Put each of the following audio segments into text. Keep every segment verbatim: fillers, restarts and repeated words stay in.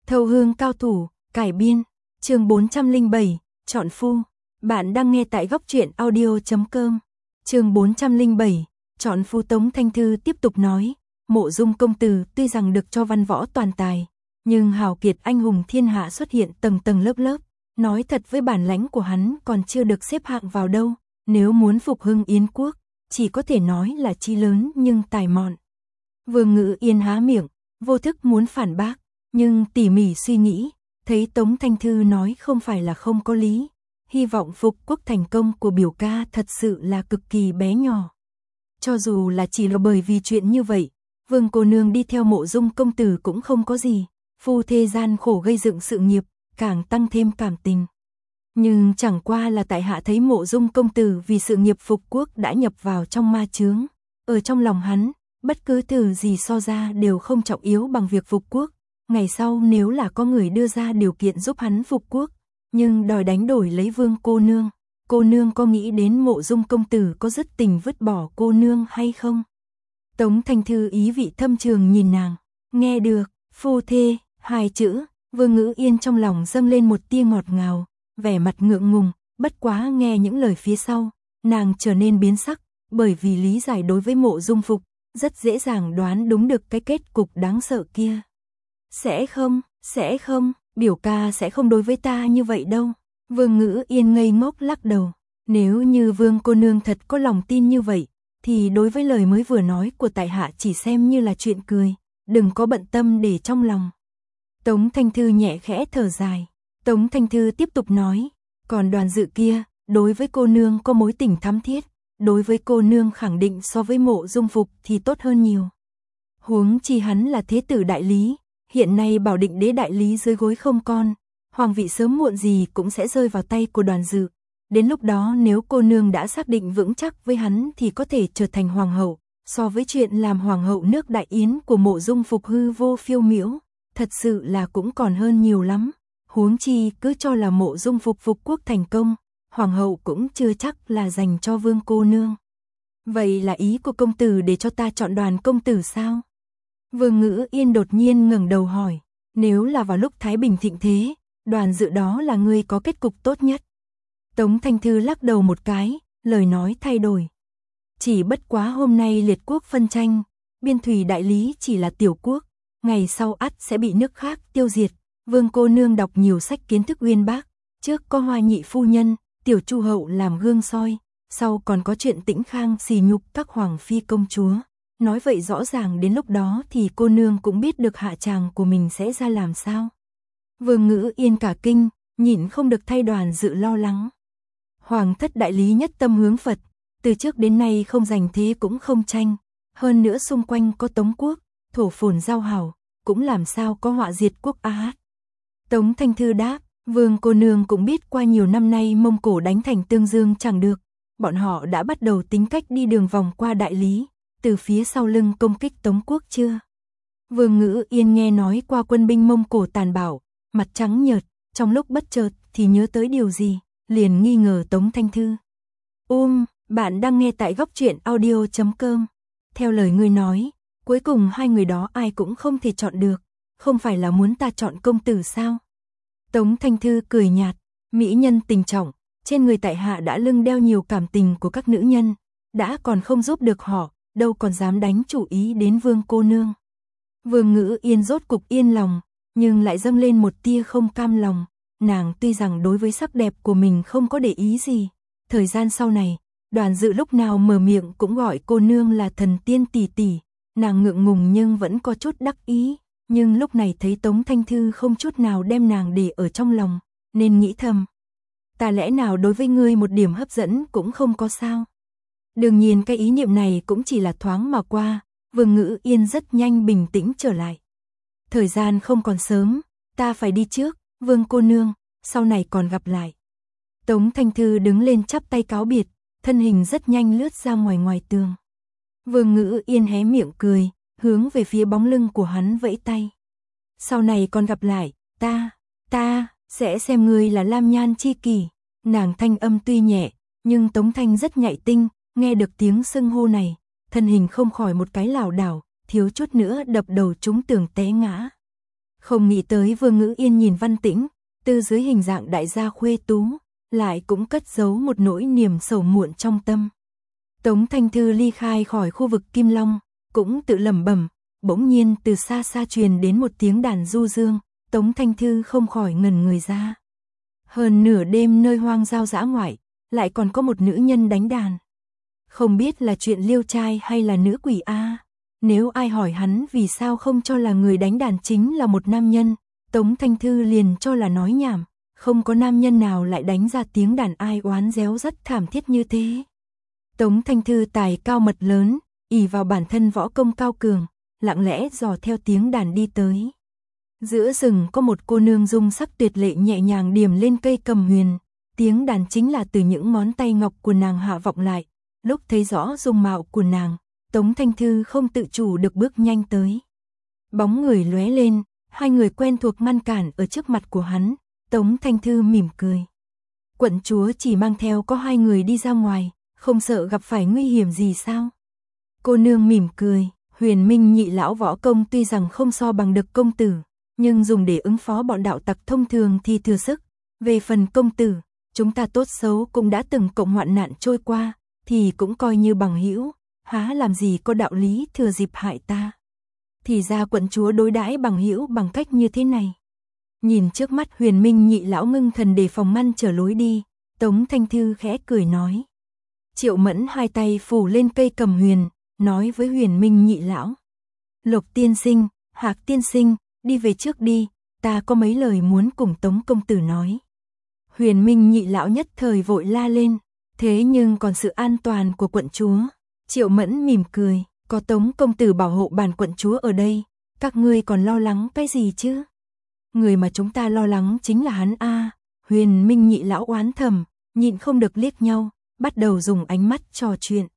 Thâu hương cao thủ, cải biên, chương bốn trăm lẻ bảy, chọn phu. Bạn đang nghe tại góc truyện audio chấm com. Chương bốn trăm lẻ bảy, chọn phu. Tống Thanh Thư tiếp tục nói, Mộ Dung công tử tuy rằng được cho văn võ toàn tài, nhưng hào kiệt anh hùng thiên hạ xuất hiện tầng tầng lớp lớp, nói thật với bản lãnh của hắn còn chưa được xếp hạng vào đâu, nếu muốn phục hưng Yến quốc, chỉ có thể nói là chí lớn nhưng tài mọn. Vương Ngữ Yên há miệng, vô thức muốn phản bác, nhưng tỉ mỉ suy nghĩ, thấy Tống Thanh Thư nói không phải là không có lý, hy vọng phục quốc thành công của biểu ca thật sự là cực kỳ bé nhỏ. Cho dù là chỉ là bởi vì chuyện như vậy, Vương cô nương đi theo Mộ Dung công tử cũng không có gì, phu thê gian khổ gây dựng sự nghiệp, càng tăng thêm cảm tình. Nhưng chẳng qua là tại hạ thấy Mộ Dung công tử vì sự nghiệp phục quốc đã nhập vào trong ma chướng, ở trong lòng hắn, bất cứ từ gì so ra đều không trọng yếu bằng việc phục quốc. Ngày sau nếu là có người đưa ra điều kiện giúp hắn phục quốc, nhưng đòi đánh đổi lấy Vương cô nương, cô nương có nghĩ đến Mộ Dung công tử có dứt tình vứt bỏ cô nương hay không? Tống Thanh Thư ý vị thâm trường nhìn nàng, nghe được, phu thê, hai chữ, Vương Ngữ Yên trong lòng dâng lên một tia ngọt ngào, vẻ mặt ngượng ngùng, bất quá nghe những lời phía sau, nàng trở nên biến sắc, bởi vì lý giải đối với Mộ Dung phục, rất dễ dàng đoán đúng được cái kết cục đáng sợ kia. Sẽ không, sẽ không, biểu ca sẽ không đối với ta như vậy đâu. Vương Ngữ Yên ngây ngốc lắc đầu, nếu như Vương cô nương thật có lòng tin như vậy, thì đối với lời mới vừa nói của tại hạ chỉ xem như là chuyện cười, đừng có bận tâm để trong lòng. Tống Thanh Thư nhẹ khẽ thở dài, Tống Thanh Thư tiếp tục nói, còn Đoàn Dự kia, đối với cô nương có mối tình thắm thiết, đối với cô nương khẳng định so với Mộ Dung phục thì tốt hơn nhiều. Huống chi hắn là thế tử đại lý, hiện nay Bảo Định đế đại lý dưới gối không con, hoàng vị sớm muộn gì cũng sẽ rơi vào tay của Đoàn Dự. Đến lúc đó nếu cô nương đã xác định vững chắc với hắn thì có thể trở thành hoàng hậu, so với chuyện làm hoàng hậu nước Đại Yến của Mộ Dung phục hư vô phiêu miểu, thật sự là cũng còn hơn nhiều lắm. Huống chi cứ cho là Mộ Dung phục phục quốc thành công, hoàng hậu cũng chưa chắc là dành cho Vương cô nương. Vậy là ý của công tử để cho ta chọn Đoàn công tử sao? Vương Ngữ Yên đột nhiên ngẩng đầu hỏi, nếu là vào lúc thái bình thịnh thế, Đoàn Dự đó là người có kết cục tốt nhất. Tống Thanh Thư lắc đầu một cái, lời nói thay đổi. Chỉ bất quá hôm nay liệt quốc phân tranh, biên thủy đại lý chỉ là tiểu quốc, ngày sau ắt sẽ bị nước khác tiêu diệt. Vương cô nương đọc nhiều sách kiến thức uyên bác, trước có Hoa nhị phu nhân, tiểu Chu hậu làm gương soi, sau còn có chuyện Tĩnh Khang xì nhục các hoàng phi công chúa. Nói vậy rõ ràng đến lúc đó thì cô nương cũng biết được hạ tràng của mình sẽ ra làm sao. Vương Ngữ Yên cả kinh, nhịn không được thay Đoàn Dự lo lắng. Hoàng thất đại lý nhất tâm hướng Phật, từ trước đến nay không giành thế cũng không tranh, hơn nữa xung quanh có Tống quốc, thổ phồn giao hảo, cũng làm sao có họa diệt quốc a hát. Tống Thanh Thư đáp, Vương cô nương cũng biết qua nhiều năm nay Mông Cổ đánh thành Tương Dương chẳng được, bọn họ đã bắt đầu tính cách đi đường vòng qua đại lý, từ phía sau lưng công kích Tống quốc chưa? Vương Ngữ Yên nghe nói qua quân binh Mông Cổ tàn bạo, mặt trắng nhợt, trong lúc bất chợt thì nhớ tới điều gì, liền nghi ngờ Tống Thanh Thư. Um, bạn đang nghe tại góc truyện audio chấm com. Theo lời ngươi nói, cuối cùng hai người đó ai cũng không thể chọn được, không phải là muốn ta chọn công tử sao? Tống Thanh Thư cười nhạt, mỹ nhân tình trọng, trên người tại hạ đã lưng đeo nhiều cảm tình của các nữ nhân, đã còn không giúp được họ, đâu còn dám đánh chủ ý đến Vương cô nương. Vương Ngữ Yên rốt cục yên lòng, nhưng lại dâng lên một tia không cam lòng. Nàng tuy rằng đối với sắc đẹp của mình không có để ý gì, thời gian sau này, Đoàn Dự lúc nào mở miệng cũng gọi cô nương là thần tiên tỷ tỷ, nàng ngượng ngùng nhưng vẫn có chút đắc ý, nhưng lúc này thấy Tống Thanh Thư không chút nào đem nàng để ở trong lòng, nên nghĩ thầm, ta lẽ nào đối với ngươi một điểm hấp dẫn cũng không có sao? Đương nhiên cái ý niệm này cũng chỉ là thoáng mà qua, Vương Ngữ Yên rất nhanh bình tĩnh trở lại. Thời gian không còn sớm, ta phải đi trước, Vương cô nương, sau này còn gặp lại. Tống Thanh Thư đứng lên chắp tay cáo biệt, thân hình rất nhanh lướt ra ngoài ngoài tường. Vương Ngữ Yên hé miệng cười, hướng về phía bóng lưng của hắn vẫy tay. Sau này còn gặp lại, ta, ta, sẽ xem ngươi là Lam Nhan chi kỷ. Nàng thanh âm tuy nhẹ, nhưng Tống Thanh rất nhạy tinh, nghe được tiếng xưng hô này, thân hình không khỏi một cái lảo đảo, thiếu chút nữa đập đầu trúng tường té ngã. Không nghĩ tới Vương Ngữ Yên nhìn Văn Tĩnh, từ dưới hình dạng đại gia khuê tú, lại cũng cất giấu một nỗi niềm sầu muộn trong tâm. Tống Thanh Thư ly khai khỏi khu vực Kim Long, cũng tự lẩm bẩm, bỗng nhiên từ xa xa truyền đến một tiếng đàn du dương, Tống Thanh Thư không khỏi ngẩn người ra. Hơn nửa đêm nơi hoang giao dã ngoại, lại còn có một nữ nhân đánh đàn. Không biết là chuyện liêu trai hay là nữ quỷ a. Nếu ai hỏi hắn vì sao không cho là người đánh đàn chính là một nam nhân, Tống Thanh Thư liền cho là nói nhảm, không có nam nhân nào lại đánh ra tiếng đàn ai oán réo rất thảm thiết như thế. Tống Thanh Thư tài cao mật lớn, ỷ vào bản thân võ công cao cường, lặng lẽ dò theo tiếng đàn đi tới. Giữa rừng có một cô nương dung sắc tuyệt lệ nhẹ nhàng điểm lên cây cầm huyền, tiếng đàn chính là từ những ngón tay ngọc của nàng hạ vọng lại. Lúc thấy rõ dung mạo của nàng, Tống Thanh Thư không tự chủ được bước nhanh tới. Bóng người lóe lên, hai người quen thuộc ngăn cản ở trước mặt của hắn, Tống Thanh Thư mỉm cười. Quận chúa chỉ mang theo có hai người đi ra ngoài, không sợ gặp phải nguy hiểm gì sao? Cô nương mỉm cười, Huyền Minh nhị lão võ công tuy rằng không so bằng được công tử, nhưng dùng để ứng phó bọn đạo tặc thông thường thì thừa sức. Về phần công tử, chúng ta tốt xấu cũng đã từng cộng hoạn nạn trôi qua, thì cũng coi như bằng hữu, há làm gì có đạo lý thừa dịp hại ta. Thì ra quận chúa đối đãi bằng hữu bằng cách như thế này. Nhìn trước mắt Huyền Minh nhị lão ngưng thần để phòng ngăn trở lối đi, Tống Thanh Thư khẽ cười nói. Triệu Mẫn hai tay phủ lên cây cầm huyền, nói với Huyền Minh nhị lão. Lộc tiên sinh, Hạc tiên sinh, đi về trước đi, ta có mấy lời muốn cùng Tống công tử nói. Huyền Minh nhị lão nhất thời vội la lên, thế nhưng còn sự an toàn của quận chúa. Triệu Mẫn mỉm cười, có Tống công tử bảo hộ bản quận chúa ở đây, các ngươi còn lo lắng cái gì chứ? Người mà chúng ta lo lắng chính là hắn a. Huyền Minh nhị lão oán thầm, nhịn không được liếc nhau, bắt đầu dùng ánh mắt trò chuyện.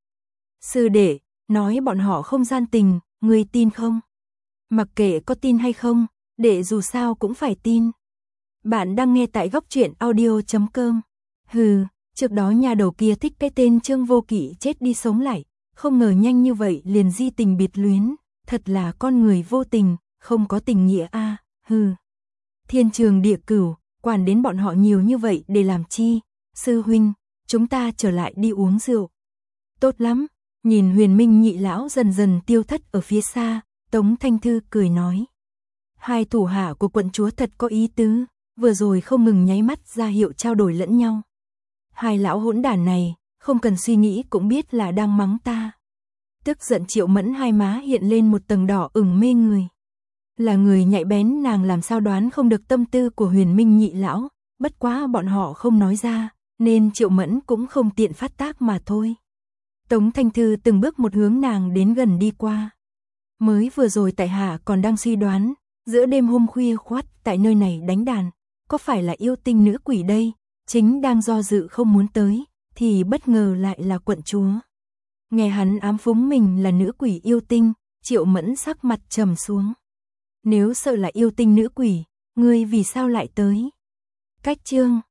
Sư đệ, nói bọn họ không gian tình, ngươi tin không? Mặc kệ có tin hay không, đệ dù sao cũng phải tin. Bạn đang nghe tại góc truyện audio chấm com. Hừ, trước đó nhà đầu kia thích cái tên Trương Vô Kỵ chết đi sống lại, không ngờ nhanh như vậy liền di tình biệt luyến, thật là con người vô tình, không có tình nghĩa a. À, hừ. Thiên trường địa cửu, quản đến bọn họ nhiều như vậy để làm chi? Sư huynh, chúng ta trở lại đi uống rượu. Tốt lắm, nhìn Huyền Minh nhị lão dần dần tiêu thất ở phía xa, Tống Thanh Thư cười nói. Hai thủ hạ của quận chúa thật có ý tứ, vừa rồi không ngừng nháy mắt ra hiệu trao đổi lẫn nhau. Hai lão hỗn đản này, không cần suy nghĩ cũng biết là đang mắng ta. Tức giận Triệu Mẫn hai má hiện lên một tầng đỏ ửng mê người. Là người nhạy bén nàng làm sao đoán không được tâm tư của Huyền Minh nhị lão, bất quá bọn họ không nói ra, nên Triệu Mẫn cũng không tiện phát tác mà thôi. Tống Thanh Thư từng bước một hướng nàng đến gần đi qua. Mới vừa rồi tại hạ còn đang suy đoán, giữa đêm hôm khuya khoắt tại nơi này đánh đàn, có phải là yêu tinh nữ quỷ đây, chính đang do dự không muốn tới, thì bất ngờ lại là quận chúa. Nghe hắn ám phúng mình là nữ quỷ yêu tinh, Triệu Mẫn sắc mặt trầm xuống. Nếu sợ là yêu tinh nữ quỷ, ngươi vì sao lại tới? Cách chương